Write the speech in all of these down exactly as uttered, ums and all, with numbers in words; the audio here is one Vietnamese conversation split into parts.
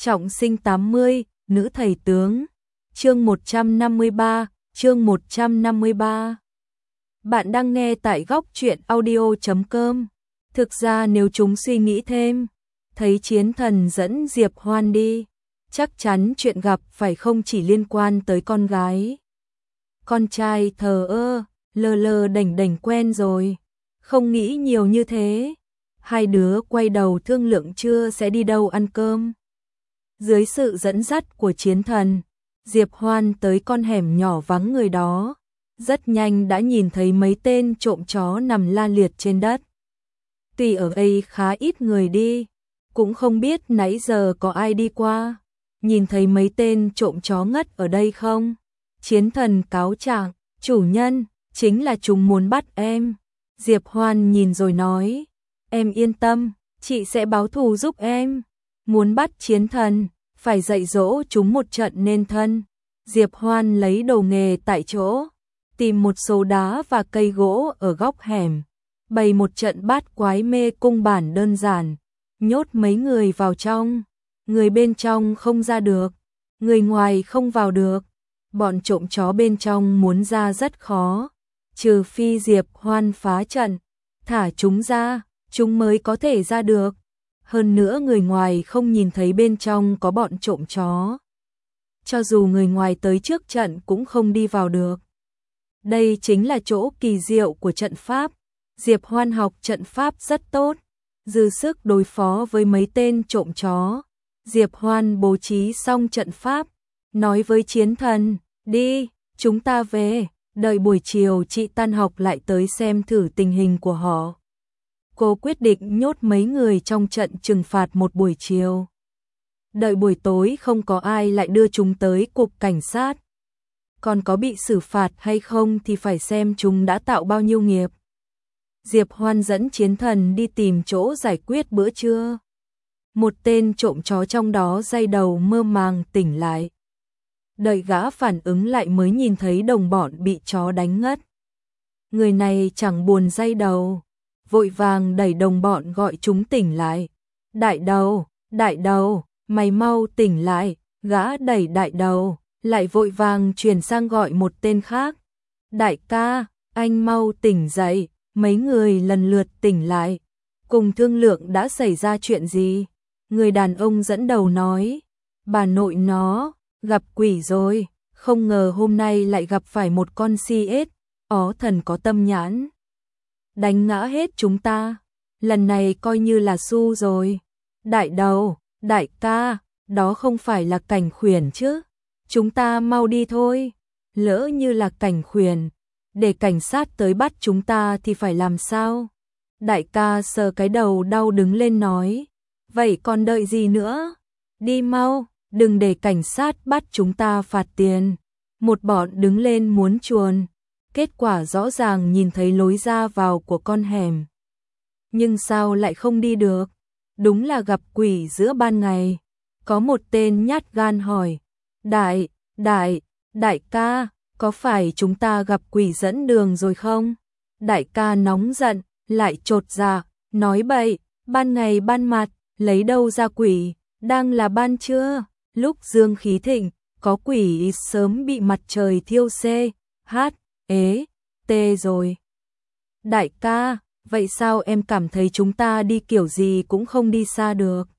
Trọng sinh tám mươi, nữ thầy tướng. Chương một trăm năm mươi ba, chương một trăm năm mươi ba. Bạn đang nghe tại góc truyện audio chấm com. Thực ra nếu chúng suy nghĩ thêm, thấy Chiến Thần dẫn Diệp Hoan đi, chắc chắn chuyện gặp phải không chỉ liên quan tới con gái. Con trai thờ ơ, lơ lơ đành đành quen rồi, không nghĩ nhiều như thế. Hai đứa quay đầu thương lượng trưa sẽ đi đâu ăn cơm. Dưới sự dẫn dắt của Chiến Thần, Diệp Hoan tới con hẻm nhỏ vắng người đó, rất nhanh đã nhìn thấy mấy tên trộm chó nằm la liệt trên đất. Tuy ở đây khá ít người đi, cũng không biết nãy giờ có ai đi qua, nhìn thấy mấy tên trộm chó ngất ở đây không? Chiến Thần cáo trạng, chủ nhân, chính là chúng muốn bắt em. Diệp Hoan nhìn rồi nói, em yên tâm, chị sẽ báo thù giúp em. Muốn bắt Chiến Thần, phải dạy dỗ chúng một trận nên thân. Diệp Hoan lấy đồ nghề tại chỗ, tìm một số đá và cây gỗ ở góc hẻm, bày một trận bát quái mê cung bản đơn giản, nhốt mấy người vào trong. Người bên trong không ra được, người ngoài không vào được. Bọn trộm chó bên trong muốn ra rất khó, trừ phi Diệp Hoan phá trận, thả chúng ra, chúng mới có thể ra được. Hơn nữa người ngoài không nhìn thấy bên trong có bọn trộm chó. Cho dù người ngoài tới trước trận cũng không đi vào được. Đây chính là chỗ kỳ diệu của trận pháp. Diệp Hoan học trận pháp rất tốt, dư sức đối phó với mấy tên trộm chó. Diệp Hoan bố trí xong trận pháp, nói với Chiến Thần, đi, chúng ta về, đợi buổi chiều chị tan học lại tới xem thử tình hình của họ. Cô quyết định nhốt mấy người trong trận trừng phạt một buổi chiều. Đợi buổi tối không có ai lại đưa chúng tới cục cảnh sát. Còn có bị xử phạt hay không thì phải xem chúng đã tạo bao nhiêu nghiệp. Diệp Hoan dẫn Chiến Thần đi tìm chỗ giải quyết bữa trưa. Một tên trộm chó trong đó day đầu mơ màng tỉnh lại. Đợi gã phản ứng lại mới nhìn thấy đồng bọn bị chó đánh ngất. Người này chẳng buồn day đầu, vội vàng đẩy đồng bọn gọi chúng tỉnh lại. Đại đầu, đại đầu, mày mau tỉnh lại. Gã đẩy đại đầu, lại vội vàng chuyển sang gọi một tên khác. Đại ca, anh mau tỉnh dậy. Mấy người lần lượt tỉnh lại, cùng thương lượng đã xảy ra chuyện gì. Người đàn ông dẫn đầu nói, bà nội nó, gặp quỷ rồi, không ngờ hôm nay lại gặp phải một con si ếch, ó thần có tâm nhãn. Đánh ngã hết chúng ta, lần này coi như là su rồi. Đại đầu, đại ca, đó không phải là Cảnh Khuyển chứ, chúng ta mau đi thôi. Lỡ như là Cảnh Khuyển, để cảnh sát tới bắt chúng ta thì phải làm sao? Đại ca sờ cái đầu đau đứng lên nói, vậy còn đợi gì nữa? Đi mau, đừng để cảnh sát bắt chúng ta phạt tiền. Một bọn đứng lên muốn chuồn, kết quả rõ ràng nhìn thấy lối ra vào của con hẻm. Nhưng sao lại không đi được? Đúng là gặp quỷ giữa ban ngày. Có một tên nhát gan hỏi, đại, đại, đại ca, có phải chúng ta gặp quỷ dẫn đường rồi không? Đại ca nóng giận, lại chột dạ, nói bậy, ban ngày ban mặt, lấy đâu ra quỷ, đang là ban trưa, lúc dương khí thịnh, có quỷ sớm bị mặt trời thiêu xê, hát, ế, tê rồi. Đại ca, vậy sao em cảm thấy chúng ta đi kiểu gì cũng không đi xa được?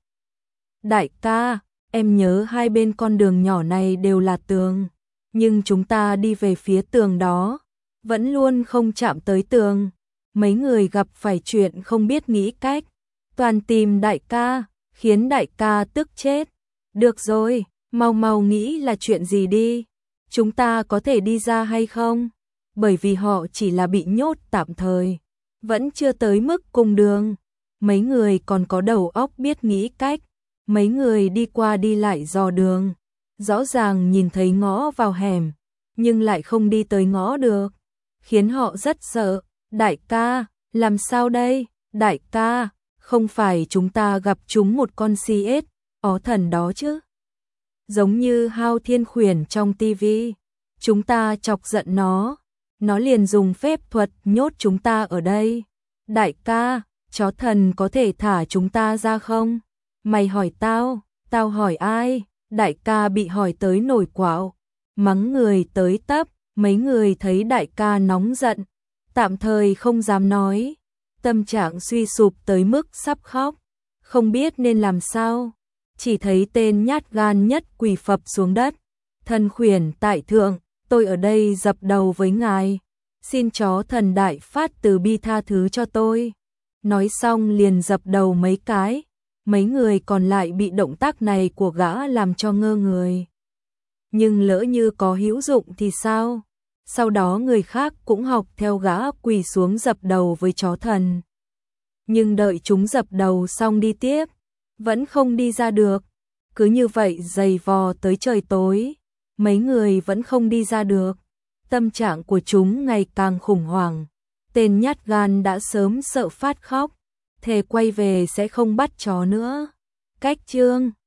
Đại ca, em nhớ hai bên con đường nhỏ này đều là tường. Nhưng chúng ta đi về phía tường đó, vẫn luôn không chạm tới tường. Mấy người gặp phải chuyện không biết nghĩ cách, toàn tìm đại ca, khiến đại ca tức chết. Được rồi, mau mau nghĩ là chuyện gì đi, chúng ta có thể đi ra hay không? Bởi vì họ chỉ là bị nhốt tạm thời, vẫn chưa tới mức cùng đường. Mấy người còn có đầu óc biết nghĩ cách, mấy người đi qua đi lại dò đường. Rõ ràng nhìn thấy ngõ vào hẻm, nhưng lại không đi tới ngõ được, khiến họ rất sợ. Đại ca, làm sao đây? Đại ca, không phải chúng ta gặp chúng một con si ếch, ó thần đó chứ? Giống như Hao Thiên Khuyển trong tivi, chúng ta chọc giận nó, nó liền dùng phép thuật nhốt chúng ta ở đây. Đại ca, chó thần có thể thả chúng ta ra không? Mày hỏi tao, Tao hỏi ai? Đại ca bị hỏi tới nổi quạo, mắng người tới tấp, mấy người thấy đại ca nóng giận, tạm thời không dám nói, tâm trạng suy sụp tới mức sắp khóc, không biết nên làm sao, chỉ thấy tên nhát gan nhất quỳ phập xuống đất, thần khuyển tại thượng, tôi ở đây dập đầu với ngài, xin chó thần đại phát từ bi tha thứ cho tôi. Nói xong liền dập đầu mấy cái, mấy người còn lại bị động tác này của gã làm cho ngơ người. Nhưng lỡ như có hữu dụng thì sao? Sau đó người khác cũng học theo gã quỳ xuống dập đầu với chó thần. Nhưng đợi chúng dập đầu xong đi tiếp, vẫn không đi ra được. Cứ như vậy giày vò tới trời tối, mấy người vẫn không đi ra được. Tâm trạng của chúng ngày càng khủng hoảng. Tên nhát gan đã sớm sợ phát khóc, thề quay về sẽ không bắt chó nữa. Cách chương